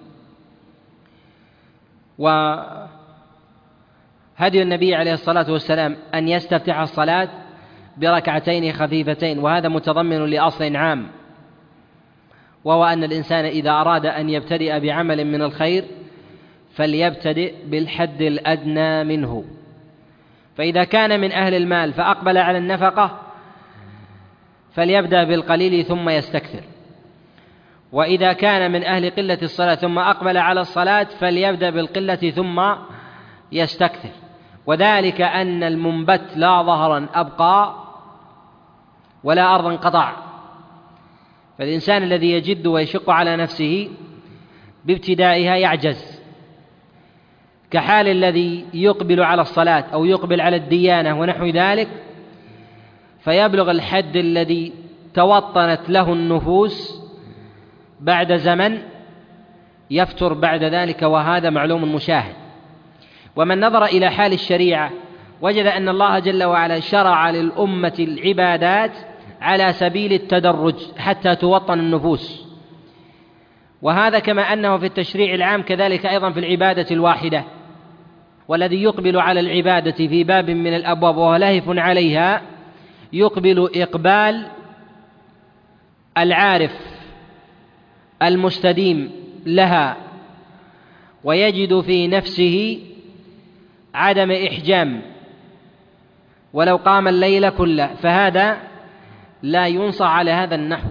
وهدي النبي عليه الصلاة والسلام أن يستفتح الصلاة بركعتين خفيفتين، وهذا متضمن لأصل عام، وهو أن الإنسان إذا أراد أن يبتدئ بعمل من الخير فليبتدئ بالحد الأدنى منه. فإذا كان من أهل المال فأقبل على النفقة فليبدأ بالقليل ثم يستكثر، وإذا كان من أهل قلة الصلاة ثم أقبل على الصلاة فليبدأ بالقلة ثم يستكثر. وذلك أن المنبت لا ظهرا أبقى ولا أرضا قطع، فالإنسان الذي يجد ويشق على نفسه بابتدائها يعجز، كحال الذي يقبل على الصلاة أو يقبل على الديانة ونحو ذلك فيبلغ الحد الذي توطنت له النفوس بعد زمن يفتر بعد ذلك، وهذا معلوم مشاهد. ومن نظر إلى حال الشريعة وجد أن الله جل وعلا شرع للأمة العبادات على سبيل التدرج حتى توطن النفوس، وهذا كما أنه في التشريع العام كذلك أيضا في العبادة الواحدة. والذي يقبل على العبادة في باب من الأبواب وهو لاهف عليها يقبل إقبال العارف المستديم لها، ويجد في نفسه عدم إحجام ولو قام الليل كله، فهذا لا ينصى على هذا النحو.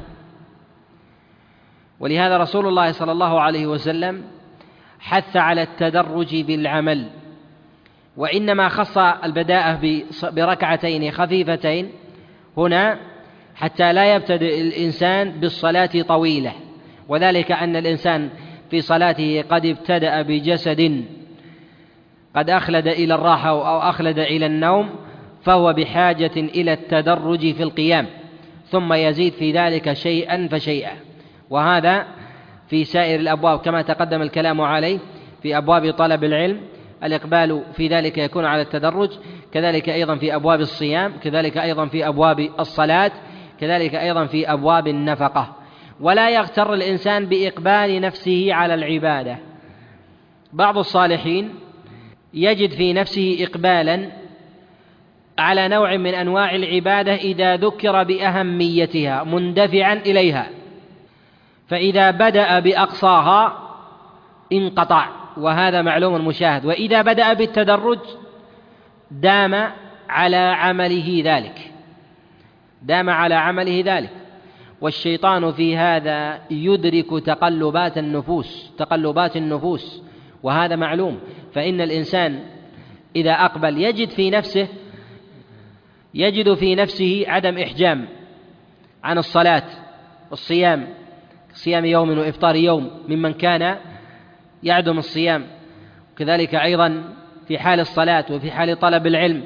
ولهذا رسول الله صلى الله عليه وسلم حث على التدرج بالعمل، وإنما خص البداءة بركعتين خفيفتين هنا حتى لا يبتدئ الإنسان بالصلاة طويلة، وذلك أن الإنسان في صلاته قد ابتدأ بجسد قد أخلد إلى الراحة أو أخلد إلى النوم، فهو بحاجة إلى التدرج في القيام، ثم يزيد في ذلك شيئا فشيئا. وهذا في سائر الأبواب كما تقدم الكلام عليه في أبواب طلب العلم، الإقبال في ذلك يكون على التدرج، كذلك أيضا في أبواب الصيام، كذلك أيضا في أبواب الصلاة، كذلك أيضا في أبواب النفقة. ولا يغتر الإنسان بإقبال نفسه على العبادة. بعض الصالحين يجد في نفسه إقبالا على نوع من أنواع العبادة إذا ذكر بأهميتها مندفعا إليها، فإذا بدأ بأقصاها انقطع، وهذا معلوم مشاهد. وإذا بدأ بالتدرج دام على عمله ذلك دام على عمله ذلك والشيطان في هذا يدرك تقلبات النفوس تقلبات النفوس وهذا معلوم. فإن الإنسان إذا أقبل يجد في نفسه يجد في نفسه عدم إحجام عن الصلاة والصيام، صيام يوم وإفطار يوم ممن كان يعدم الصيام، وكذلك أيضا في حال الصلاة وفي حال طلب العلم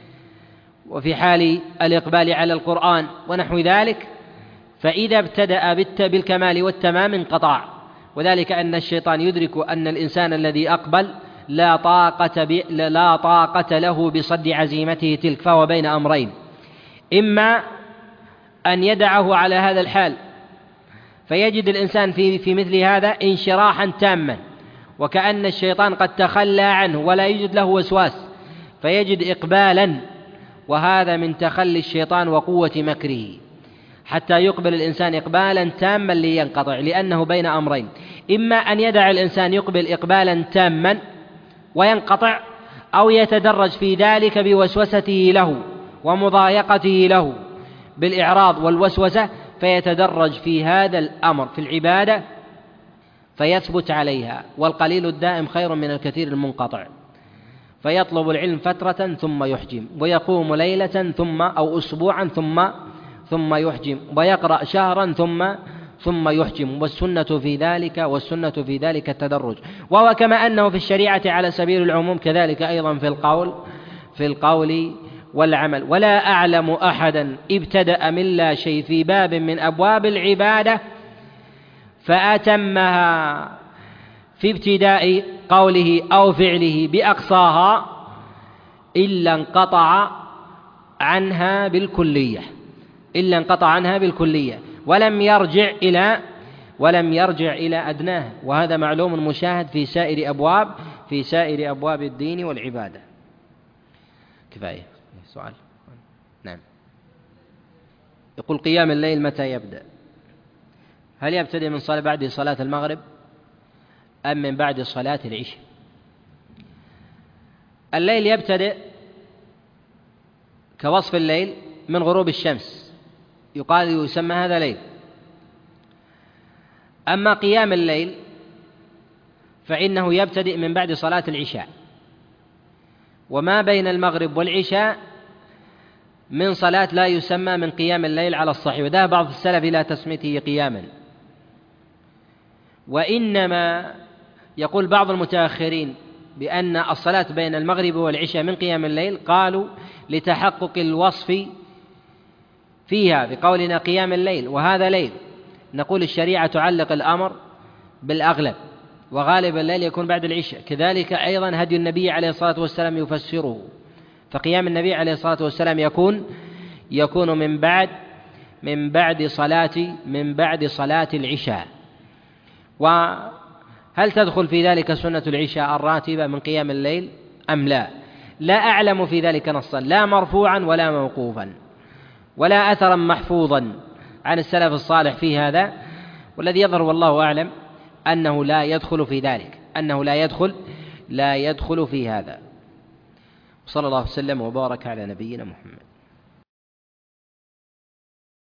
وفي حال الإقبال على القرآن ونحو ذلك. فإذا ابتدأ بالكمال والتمام انقطع، وذلك أن الشيطان يدرك أن الإنسان الذي أقبل لا طاقة, ب... لا طاقة له بصد عزيمته تلك، فهو بين أمرين: إما أن يدعه على هذا الحال فيجد الإنسان في, في مثل هذا انشراحا تاما، وكأن الشيطان قد تخلى عنه ولا يوجد له وسواس، فيجد إقبالا، وهذا من تخلي الشيطان وقوة مكره، حتى يقبل الإنسان إقبالا تاما لينقطع، لأنه بين أمرين: إما أن يدع الإنسان يقبل إقبالا تاما وينقطع، أو يتدرج في ذلك بوسوسته له ومضايقته له بالإعراض والوسوسة، فيتدرج في هذا الأمر في العبادة فيثبت عليها. والقليل الدائم خير من الكثير المنقطع، فيطلب العلم فترة ثم يحجم، ويقوم ليلة ثم أو أسبوعا ثم ثم يحجم، ويقرأ شهرا ثم ثم يحجم. والسنة في ذلك والسنة في ذلك التدرج، وهو كما أنه في الشريعة على سبيل العموم كذلك أيضا في القول في القول والعمل. ولا أعلم أحدا ابتدأ من لا شيء في باب من أبواب العبادة فأتمها في ابتداء قوله أو فعله بأقصاها إلا انقطع عنها بالكلية إلا انقطع عنها بالكلية ولم يرجع إلى ولم يرجع إلى أدناه. وهذا معلوم مشاهد في سائر أبواب في سائر أبواب الدين والعبادة. كفاية سؤال. نعم. يقول: قيام الليل متى يبدأ؟ هل يبتدئ من صلاة بعد صلاة المغرب أم من بعد صلاة العشاء؟ الليل يبتدئ كوصف الليل من غروب الشمس، يقال يسمى هذا ليل. أما قيام الليل فإنه يبتدئ من بعد صلاة العشاء، وما بين المغرب والعشاء من صلاة لا يسمى من قيام الليل على الصحيح، وذهب بعض السلف إلى تسميته قياما. وإنما يقول بعض المتأخرين بأن الصلاة بين المغرب والعشاء من قيام الليل، قالوا لتحقق الوصف فيها بقولنا قيام الليل، وهذا ليل. نقول الشريعة تعلق الأمر بالأغلب، وغالب الليل يكون بعد العشاء. كذلك أيضا هدي النبي عليه الصلاة والسلام يفسره، فقيام النبي عليه الصلاة والسلام يكون يكون من بعد من بعد صلاة من بعد صلاة العشاء. وهل تدخل في ذلك سنة العشاء الراتبة من قيام الليل أم لا؟ لا أعلم في ذلك نصا لا مرفوعا ولا موقوفا ولا أثرا محفوظا عن السلف الصالح في هذا، والذي يظهر والله أعلم أنه لا يدخل في ذلك، أنه لا يدخل لا يدخل في هذا. صلى الله وسلم وبارك على نبينا محمد.